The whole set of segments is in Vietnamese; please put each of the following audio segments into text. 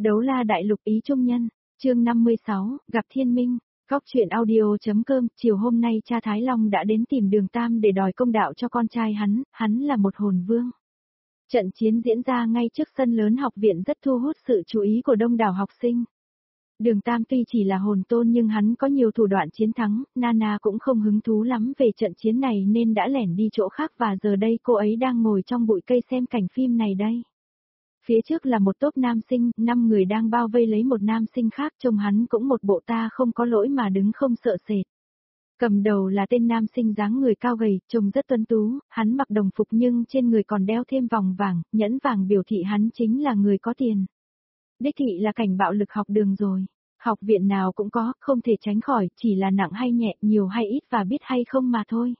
Đấu la đại lục ý trung nhân, chương 56, gặp thiên minh. Góc truyện audio.com. Chiều hôm nay cha Thái Long đã đến tìm Đường Tam để đòi công đạo cho con trai hắn là một hồn vương. Trận chiến diễn ra ngay trước sân lớn học viện rất thu hút sự chú ý của đông đảo học sinh. Đường Tam tuy chỉ là hồn tôn nhưng hắn có nhiều thủ đoạn chiến thắng, Nana cũng không hứng thú lắm về trận chiến này nên đã lẻn đi chỗ khác và giờ đây cô ấy đang ngồi trong bụi cây xem cảnh phim này đây. Phía trước là một tốp nam sinh, 5 người đang bao vây lấy một nam sinh khác, trông hắn cũng một bộ ta không có lỗi mà đứng không sợ sệt. Cầm đầu là tên nam sinh dáng người cao gầy, trông rất tuấn tú, hắn mặc đồng phục nhưng trên người còn đeo thêm vòng vàng, nhẫn vàng biểu thị hắn chính là người có tiền. Đích thị là cảnh bạo lực học đường rồi. Học viện nào cũng có, không thể tránh khỏi, chỉ là nặng hay nhẹ, nhiều hay ít và biết hay không mà thôi.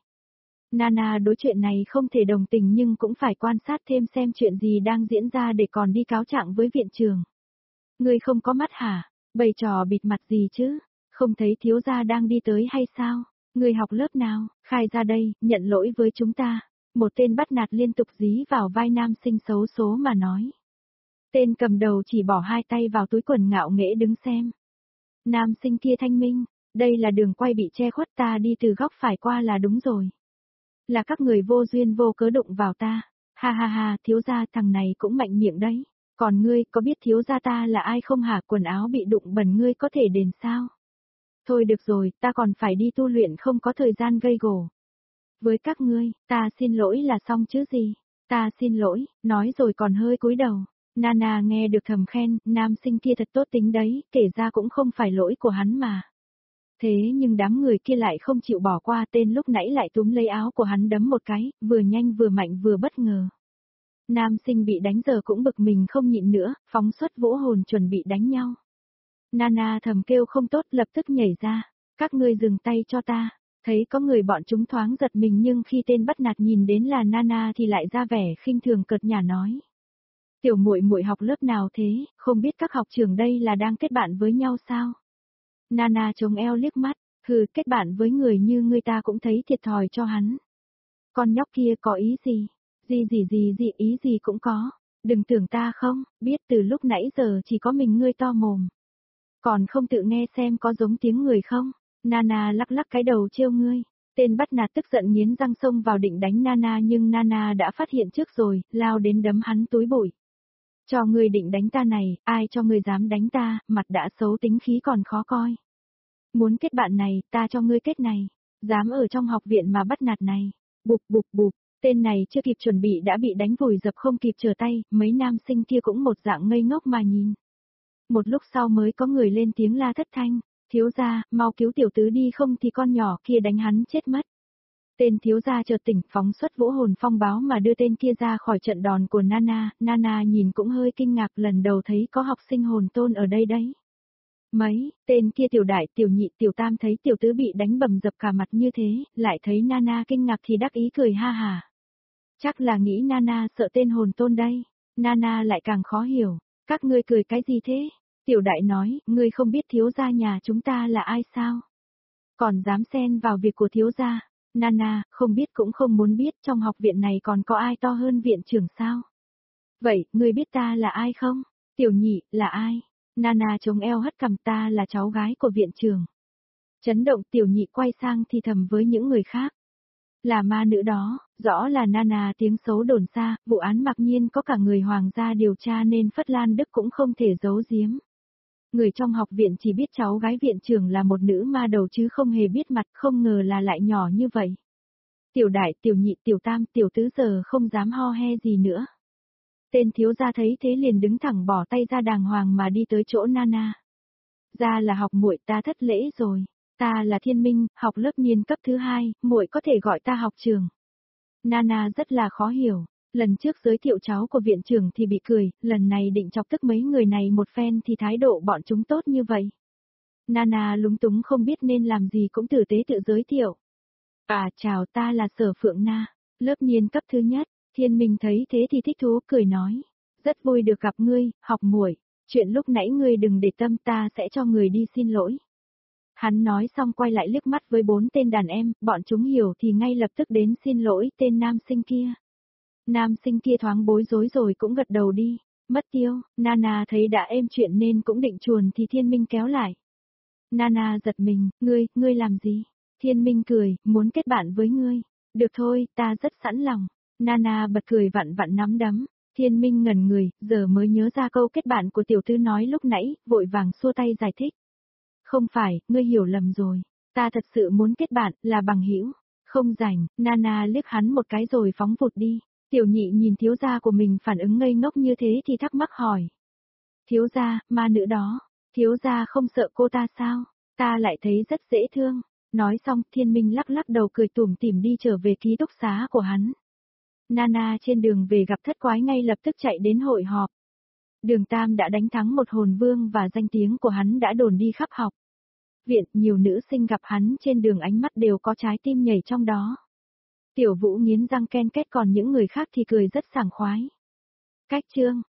Nana đối chuyện này không thể đồng tình nhưng cũng phải quan sát thêm xem chuyện gì đang diễn ra để còn đi cáo trạng với viện trưởng. Ngươi không có mắt hả? Bày trò bịt mặt gì chứ? Không thấy thiếu gia đang đi tới hay sao? Ngươi học lớp nào? Khai ra đây, nhận lỗi với chúng ta. Một tên bắt nạt liên tục dí vào vai nam sinh xấu số mà nói. Tên cầm đầu chỉ bỏ hai tay vào túi quần ngạo nghễ đứng xem. Nam sinh kia thanh minh, đây là đường quay bị che khuất, ta đi từ góc phải qua là đúng rồi. Là các người vô duyên vô cớ đụng vào ta. Ha ha ha, thiếu gia thằng này cũng mạnh miệng đấy. Còn ngươi có biết thiếu gia ta là ai không hả? Quần áo bị đụng bẩn ngươi có thể đền sao? Thôi được rồi, ta còn phải đi tu luyện không có thời gian gây gổ. Với các ngươi, ta xin lỗi là xong chứ gì? Ta xin lỗi, nói rồi còn hơi cúi đầu. Nana nghe được thầm khen, nam sinh kia thật tốt tính đấy, kể ra cũng không phải lỗi của hắn mà. Thế nhưng đám người kia lại không chịu bỏ qua, tên lúc nãy lại túm lấy áo của hắn đấm một cái, vừa nhanh vừa mạnh vừa bất ngờ. Nam sinh bị đánh giờ cũng bực mình không nhịn nữa, phóng xuất vũ hồn chuẩn bị đánh nhau. Nana thầm kêu không tốt lập tức nhảy ra, các ngươi dừng tay cho ta. Thấy có người bọn chúng thoáng giật mình nhưng khi tên bắt nạt nhìn đến là Nana thì lại ra vẻ khinh thường cợt nhả nói. Tiểu muội muội học lớp nào thế, không biết các học trưởng đây là đang kết bạn với nhau sao? Nana chống eo liếc mắt, kết bạn với người như ngươi ta cũng thấy thiệt thòi cho hắn. Con nhóc kia có ý gì? Gì ý gì cũng có. Đừng tưởng ta không, biết từ lúc nãy giờ chỉ có mình ngươi to mồm. Còn không tự nghe xem có giống tiếng người không? Nana lắc lắc cái đầu trêu ngươi. Tên bắt nạt tức giận nghiến răng xông vào định đánh Nana nhưng Nana đã phát hiện trước rồi, lao đến đấm hắn túi bụi. Cho ngươi định đánh ta này, ai cho ngươi dám đánh ta, mặt đã xấu tính khí còn khó coi. Muốn kết bạn này, ta cho ngươi kết này. Dám ở trong học viện mà bắt nạt này. Bụp, tên này chưa kịp chuẩn bị đã bị đánh vùi dập không kịp trở tay, mấy nam sinh kia cũng một dạng ngây ngốc mà nhìn. Một lúc sau mới có người lên tiếng la thất thanh, thiếu gia, mau cứu tiểu tứ đi không thì con nhỏ kia đánh hắn chết mất. Tên thiếu gia chợt tỉnh phóng xuất vũ hồn phong báo mà đưa tên kia ra khỏi trận đòn của Nana nhìn cũng hơi kinh ngạc lần đầu thấy có học sinh hồn tôn ở đây đấy. Mấy, tên kia tiểu đại, tiểu nhị, tiểu tam thấy tiểu tứ bị đánh bầm dập cả mặt như thế, lại thấy Nana kinh ngạc thì đắc ý cười ha hà. Chắc là nghĩ Nana sợ tên hồn tôn đây. Nana lại càng khó hiểu, các ngươi cười cái gì thế? Tiểu đại nói, ngươi không biết thiếu gia nhà chúng ta là ai sao? Còn dám xen vào việc của thiếu gia? Nana, không biết cũng không muốn biết, trong học viện này còn có ai to hơn viện trưởng sao? Vậy, ngươi biết ta là ai không? Tiểu nhị, là ai? Nana chống eo hất cằm, ta là cháu gái của viện trưởng. Chấn động, tiểu nhị quay sang thì thầm với những người khác. Là ma nữ đó, rõ là Nana tiếng xấu đồn xa, vụ án mặc nhiên có cả người hoàng gia điều tra nên Phất Lan Đức cũng không thể giấu giếm. Người trong học viện chỉ biết cháu gái viện trưởng là một nữ ma đầu chứ không hề biết mặt, không ngờ là lại nhỏ như vậy. Tiểu đại, tiểu nhị, tiểu tam, tiểu tứ giờ không dám ho he gì nữa. Tên thiếu gia thấy thế liền đứng thẳng bỏ tay ra đàng hoàng mà đi tới chỗ Nana. Ra là học muội, ta thất lễ rồi. Ta là Thiên Minh, học lớp niên cấp thứ 2, muội có thể gọi ta học trường. Nana rất là khó hiểu. Lần trước giới thiệu cháu của viện trưởng thì bị cười, lần này định chọc tức mấy người này một phen thì thái độ bọn chúng tốt như vậy. Nana lúng túng không biết nên làm gì cũng tử tế tự giới thiệu. Chào, ta là Sở Phượng Na, lớp niên cấp thứ nhất. Thiên Minh thấy thế thì thích thú cười nói. Rất vui được gặp ngươi, học muội. Chuyện lúc nãy ngươi đừng để tâm, ta sẽ cho người đi xin lỗi. Hắn nói xong quay lại liếc mắt với 4 tên đàn em, bọn chúng hiểu thì ngay lập tức đến xin lỗi tên nam sinh kia. Nam sinh kia thoáng bối rối rồi cũng gật đầu đi. Mất tiêu, Nana thấy đã êm chuyện nên cũng định chuồn thì Thiên Minh kéo lại. Nana giật mình, ngươi làm gì? Thiên Minh cười, muốn kết bạn với ngươi. Được thôi, ta rất sẵn lòng. Nana bật cười vặn vặn nắm đấm. Thiên Minh ngẩn người, giờ mới nhớ ra câu kết bạn của tiểu thư nói lúc nãy, vội vàng xua tay giải thích. Không phải, ngươi hiểu lầm rồi. Ta thật sự muốn kết bạn, là bằng hữu. Không rảnh, Nana liếc hắn một cái rồi phóng vụt đi. Tiểu nhị nhìn thiếu gia của mình phản ứng ngây ngốc như thế thì thắc mắc hỏi. Thiếu gia, ma nữ đó, thiếu gia không sợ cô ta sao? Ta lại thấy rất dễ thương. Nói xong, Thiên Minh lắc lắc đầu cười tủm tỉm đi trở về ký túc xá của hắn. Nana trên đường về gặp thất quái ngay lập tức chạy đến hội họp. Đường Tam đã đánh thắng một hồn vương và danh tiếng của hắn đã đồn đi khắp học viện, nhiều nữ sinh gặp hắn trên đường ánh mắt đều có trái tim nhảy trong đó. Tiểu Vũ nghiến răng ken két còn những người khác thì cười rất sảng khoái. Cách chương